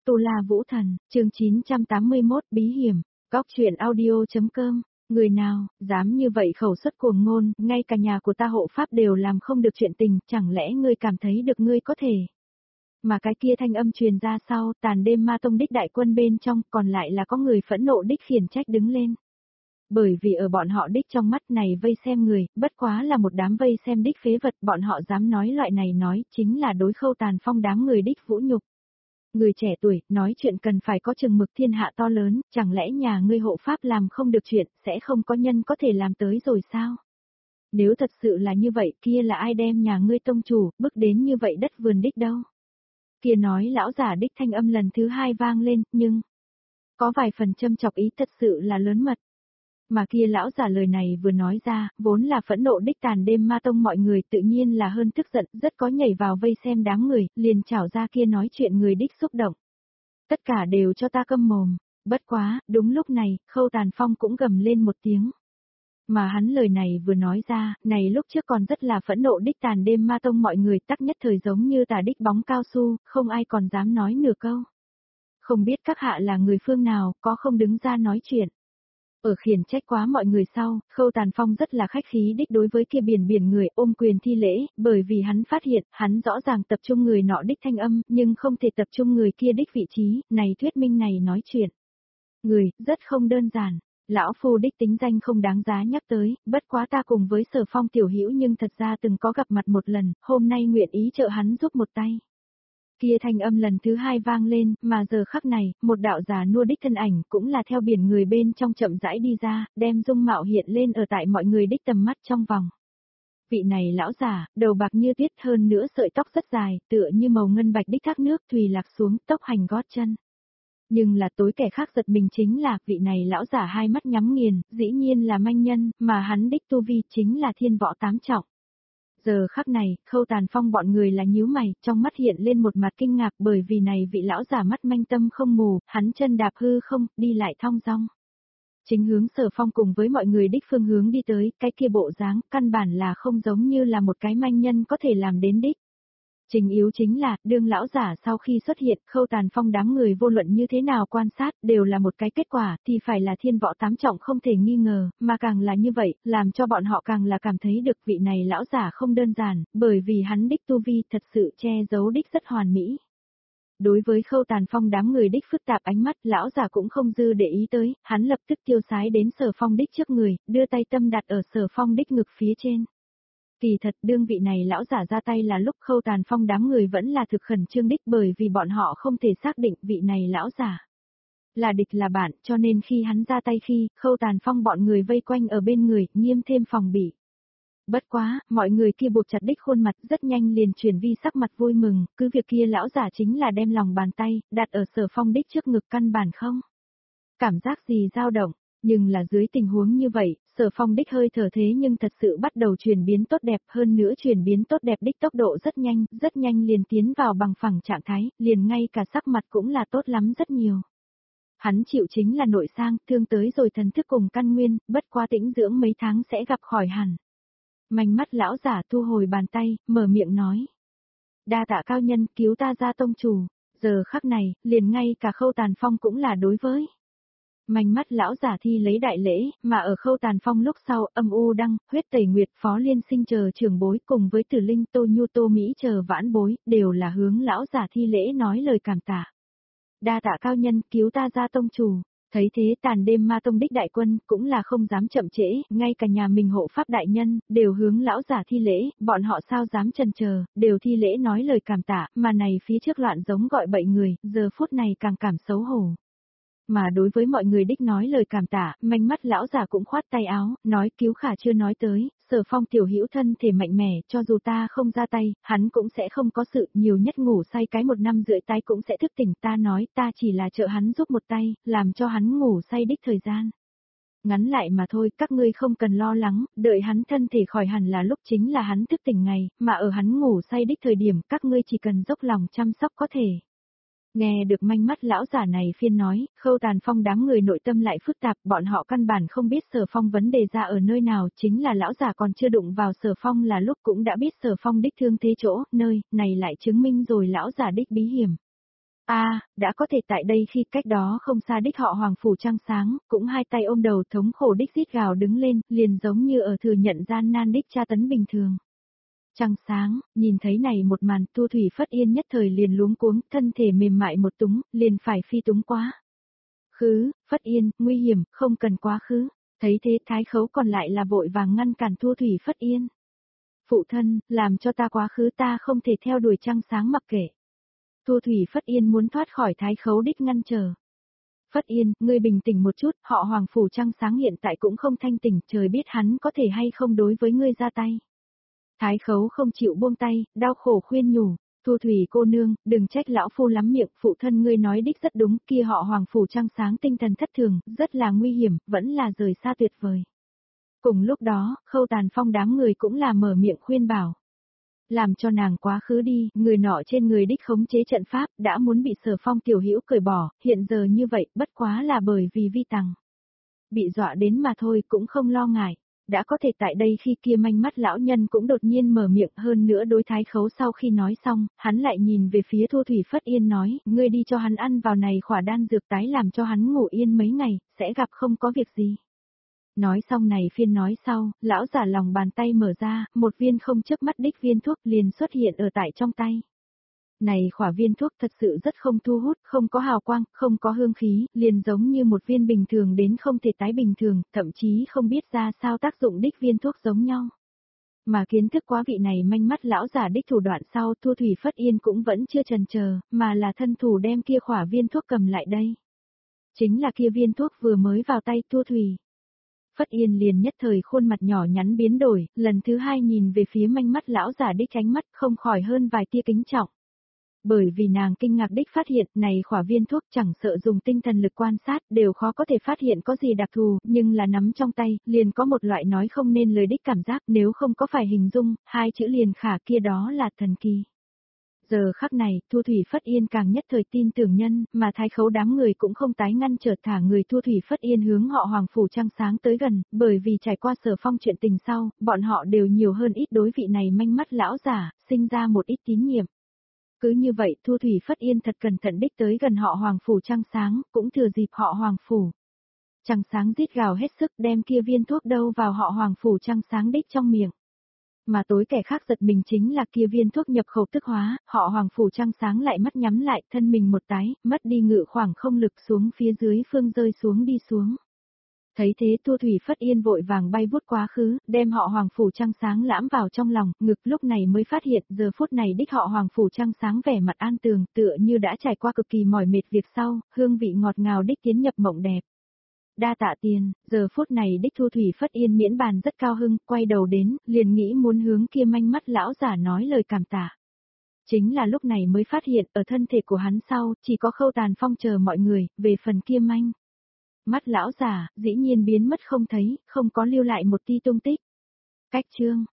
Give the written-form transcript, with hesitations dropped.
Tu La Vũ Thần, chương 981 bí hiểm, góc truyện audio.com. Người nào, dám như vậy khẩu xuất cuồng ngôn, ngay cả nhà của ta hộ pháp đều làm không được chuyện tình, chẳng lẽ ngươi cảm thấy được ngươi có thể. Mà cái kia thanh âm truyền ra sau, tàn đêm ma tông đích đại quân bên trong, còn lại là có người phẫn nộ đích khiển trách đứng lên. Bởi vì ở bọn họ đích trong mắt này vây xem người, bất quá là một đám vây xem đích phế vật, bọn họ dám nói loại này nói, chính là đối Khâu Tàn Phong đám người đích vũ nhục. Người trẻ tuổi, nói chuyện cần phải có chừng mực thiên hạ to lớn, chẳng lẽ nhà ngươi hộ pháp làm không được chuyện, sẽ không có nhân có thể làm tới rồi sao? Nếu thật sự là như vậy, kia là ai đem nhà ngươi tông chủ, bước đến như vậy đất vườn đích đâu? Kia nói lão giả đích thanh âm lần thứ hai vang lên, nhưng có vài phần châm chọc ý thật sự là lớn mật. Mà kia lão giả lời này vừa nói ra, vốn là phẫn nộ đích tàn đêm ma tông mọi người tự nhiên là hơn tức giận, rất có nhảy vào vây xem đám người, liền chảo ra kia nói chuyện người đích xúc động. Tất cả đều cho ta câm mồm, bất quá, đúng lúc này, Khâu Tàn Phong cũng gầm lên một tiếng. Mà hắn lời này vừa nói ra, này lúc trước còn rất là phẫn nộ đích tàn đêm ma tông mọi người tắc nhất thời giống như tà đích bóng cao su, không ai còn dám nói nửa câu. Không biết các hạ là người phương nào, có không đứng ra nói chuyện. Ở khiển trách quá mọi người sau, Khâu Tàn Phong rất là khách khí đích đối với kia biển người ôm quyền thi lễ, bởi vì hắn phát hiện, hắn rõ ràng tập trung người nọ đích thanh âm, nhưng không thể tập trung người kia đích vị trí, này thuyết minh này nói chuyện. Người, rất không đơn giản, lão phu đích tính danh không đáng giá nhắc tới, bất quá ta cùng với Sở Phong tiểu hữu nhưng thật ra từng có gặp mặt một lần, hôm nay nguyện ý trợ hắn giúp một tay. Kia thanh âm lần thứ hai vang lên, mà giờ khắc này, một đạo già nua đích thân ảnh cũng là theo biển người bên trong chậm rãi đi ra, đem dung mạo hiện lên ở tại mọi người đích tầm mắt trong vòng. Vị này lão già, đầu bạc như tuyết hơn nữa sợi tóc rất dài, tựa như màu ngân bạch đích thác nước thùy lạc xuống tốc hành gót chân. Nhưng là tối kẻ khác giật mình chính là vị này lão già hai mắt nhắm nghiền, dĩ nhiên là manh nhân, mà hắn đích tu vi chính là thiên võ tám trọng. Giờ khắc này, Khâu Tàn Phong bọn người là nhíu mày, trong mắt hiện lên một mặt kinh ngạc bởi vì này vị lão giả mắt manh tâm không mù, hắn chân đạp hư không, đi lại thong dong. Chính hướng Sở Phong cùng với mọi người đích phương hướng đi tới, cái kia bộ dáng, căn bản là không giống như là một cái manh nhân có thể làm đến đích. Trình yếu chính là, đương lão giả sau khi xuất hiện, Khâu Tàn Phong đám người vô luận như thế nào quan sát, đều là một cái kết quả, thì phải là thiên võ tám trọng không thể nghi ngờ, mà càng là như vậy, làm cho bọn họ càng là cảm thấy được vị này lão giả không đơn giản, bởi vì hắn đích tu vi thật sự che giấu đích rất hoàn mỹ. Đối với Khâu Tàn Phong đám người đích phức tạp ánh mắt, lão giả cũng không dư để ý tới, hắn lập tức tiêu sái đến Sở Phong đích trước người, đưa tay tâm đặt ở Sở Phong đích ngực phía trên. Kỳ thật đương vị này lão giả ra tay là lúc Khâu Tàn Phong đám người vẫn là thực khẩn trương đích bởi vì bọn họ không thể xác định vị này lão giả là địch là bạn, cho nên khi hắn ra tay khi, Khâu Tàn Phong bọn người vây quanh ở bên người, nghiêm thêm phòng bị. Bất quá, mọi người kia buộc chặt đích khuôn mặt rất nhanh liền chuyển vi sắc mặt vui mừng, cứ việc kia lão giả chính là đem lòng bàn tay, đặt ở Sở Phong đích trước ngực căn bản không. Cảm giác gì dao động. Nhưng là dưới tình huống như vậy, Sở Phong đích hơi thở thế nhưng thật sự bắt đầu chuyển biến tốt đẹp hơn nữa chuyển biến tốt đẹp đích tốc độ rất nhanh liền tiến vào bằng phẳng trạng thái, liền ngay cả sắc mặt cũng là tốt lắm rất nhiều. Hắn chịu chính là nội sang, thương tới rồi thần thức cùng căn nguyên, bất qua tĩnh dưỡng mấy tháng sẽ gặp khỏi hẳn. Manh mắt lão giả thu hồi bàn tay, mở miệng nói. Đa tạ cao nhân cứu ta ra tông chủ, giờ khắc này, liền ngay cả Khâu Tàn Phong cũng là đối với. Manh mắt lão giả thi lấy đại lễ, mà ở Khâu Tàn Phong lúc sau, âm u đăng, huyết tẩy nguyệt, phó liên sinh chờ trưởng bối cùng với tử linh tô nhu tô mỹ chờ vãn bối, đều là hướng lão giả thi lễ nói lời cảm tạ. Đa tạ cao nhân cứu ta ra tông chủ, thấy thế tàn đêm ma tông đích đại quân, cũng là không dám chậm trễ, ngay cả nhà mình hộ pháp đại nhân, đều hướng lão giả thi lễ, bọn họ sao dám chần chờ, đều thi lễ nói lời cảm tạ, mà này phía trước loạn giống gọi bậy người, giờ phút này càng cảm xấu hổ. Mà đối với mọi người đích nói lời cảm tạ, manh mắt lão giả cũng khoát tay áo, nói cứu khả chưa nói tới, Sở Phong tiểu hữu thân thể mạnh mẽ, cho dù ta không ra tay, hắn cũng sẽ không có sự, nhiều nhất ngủ say cái 1 năm rưỡi tái cũng sẽ thức tỉnh, ta nói ta chỉ là trợ hắn giúp một tay, làm cho hắn ngủ say đích thời gian. Ngắn lại mà thôi, các ngươi không cần lo lắng, đợi hắn thân thể khỏi hẳn là lúc chính là hắn thức tỉnh ngày, mà ở hắn ngủ say đích thời điểm, các ngươi chỉ cần dốc lòng chăm sóc có thể. Nghe được manh mắt lão giả này phiên nói, Khâu Tàn Phong đám người nội tâm lại phức tạp, bọn họ căn bản không biết Sở Phong vấn đề ra ở nơi nào, chính là lão giả còn chưa đụng vào Sở Phong là lúc cũng đã biết Sở Phong đích thương thế chỗ, nơi này lại chứng minh rồi lão giả đích bí hiểm. Đã có thể tại đây khi cách đó không xa đích họ Hoàng Phủ Trăng Sáng, cũng hai tay ôm đầu thống khổ đích rít gào đứng lên, liền giống như ở thừa nhận gian nan đích tra tấn bình thường. Trăng Sáng, nhìn thấy này một màn Thu Thủy Phất Yên nhất thời liền luống cuống, thân thể mềm mại một túng, liền phải phi túng quá. Khứ, Phất Yên, nguy hiểm, không cần quá khứ. Thấy thế Thái Khấu còn lại là vội vàng ngăn cản Thu Thủy Phất Yên. Phụ thân, làm cho ta quá khứ ta không thể theo đuổi Trăng Sáng mặc kệ. Thu Thủy Phất Yên muốn thoát khỏi Thái Khấu đích ngăn trở. Phất Yên, ngươi bình tĩnh một chút, họ Hoàng Phủ Trăng Sáng hiện tại cũng không thanh tỉnh, trời biết hắn có thể hay không đối với ngươi ra tay. Thái Khấu không chịu buông tay, đau khổ khuyên nhủ, Thu Thủy cô nương, đừng trách lão phu lắm miệng, phụ thân ngươi nói đích rất đúng, kia họ Hoàng Phủ Trăng Sáng tinh thần thất thường, rất là nguy hiểm, vẫn là rời xa tuyệt vời. Cùng lúc đó, Khâu Tàn Phong đám người cũng là mở miệng khuyên bảo. Làm cho nàng quá khứ đi, người nọ trên người đích khống chế trận pháp, đã muốn bị Sở Phong tiểu hữu cởi bỏ, hiện giờ như vậy, bất quá là bởi vì vi tằng. Bị dọa đến mà thôi cũng không lo ngại. Đã có thể tại đây khi kia manh mắt lão nhân cũng đột nhiên mở miệng hơn nữa đối Thái Khấu sau khi nói xong, hắn lại nhìn về phía Thu Thủy Phất Yên nói, ngươi đi cho hắn ăn vào này khỏa đan dược tái làm cho hắn ngủ yên mấy ngày, sẽ gặp không có việc gì. Nói xong này phiên nói sau, lão giả lòng bàn tay mở ra, một viên không chớp mắt đích viên thuốc liền xuất hiện ở tại trong tay. Này khỏa viên thuốc thật sự rất không thu hút, không có hào quang, không có hương khí, liền giống như một viên bình thường đến không thể tái bình thường, thậm chí không biết ra sao tác dụng đích viên thuốc giống nhau. Mà kiến thức quá vị này manh mắt lão giả đích thủ đoạn sau Thu Thủy Phất Yên cũng vẫn chưa chần chờ, mà là thân thủ đem kia khỏa viên thuốc cầm lại đây. Chính là kia viên thuốc vừa mới vào tay Thu Thủy. Phất Yên liền nhất thời khuôn mặt nhỏ nhắn biến đổi, lần thứ hai nhìn về phía manh mắt lão giả đích tránh mắt không khỏi hơn vài tia kính trọng. Bởi vì nàng kinh ngạc đích phát hiện này khỏa viên thuốc chẳng sợ dùng tinh thần lực quan sát đều khó có thể phát hiện có gì đặc thù, nhưng là nắm trong tay, liền có một loại nói không nên lời đích cảm giác nếu không có phải hình dung, hai chữ liền khả kia đó là thần kỳ. Giờ khắc này, Thu Thủy Phất Yên càng nhất thời tin tưởng nhân, mà Thái Khấu đám người cũng không tái ngăn trở thả người Thu Thủy Phất Yên hướng họ Hoàng Phủ Trăng Sáng tới gần, bởi vì trải qua Sở Phong chuyện tình sau, bọn họ đều nhiều hơn ít đối vị này manh mắt lão giả, sinh ra một ít tín nhiệm. Cứ như vậy Thu Thủy Phất Yên thật cẩn thận đích tới gần họ Hoàng Phủ Trăng Sáng, cũng thừa dịp họ Hoàng Phủ. Trăng Sáng rít gào hết sức đem kia viên thuốc đâu vào họ Hoàng Phủ Trăng Sáng đích trong miệng. Mà tối kẻ khác giật mình chính là kia viên thuốc nhập khẩu tức hóa, họ Hoàng Phủ Trăng Sáng lại mắt nhắm lại thân mình một tái, mất đi ngự khoảng không lực xuống phía dưới phương rơi xuống đi xuống. Thấy thế Thu Thủy Phất Yên vội vàng bay vút quá khứ, đem họ Hoàng Phủ Trăng Sáng lãm vào trong lòng, ngực lúc này mới phát hiện giờ phút này đích họ Hoàng Phủ Trăng Sáng vẻ mặt an tường tựa như đã trải qua cực kỳ mỏi mệt việc sau, hương vị ngọt ngào đích tiến nhập mộng đẹp. Đa tạ tiền, giờ phút này đích Thu Thủy Phất Yên miễn bàn rất cao hưng, quay đầu đến, liền nghĩ muốn hướng kia manh mắt lão giả nói lời cảm tạ. Chính là lúc này mới phát hiện ở thân thể của hắn sau, chỉ có Khâu Tàn Phong chờ mọi người, về phần kia manh. Mắt lão giả, dĩ nhiên biến mất không thấy, không có lưu lại một ti tung tích. Cách chương.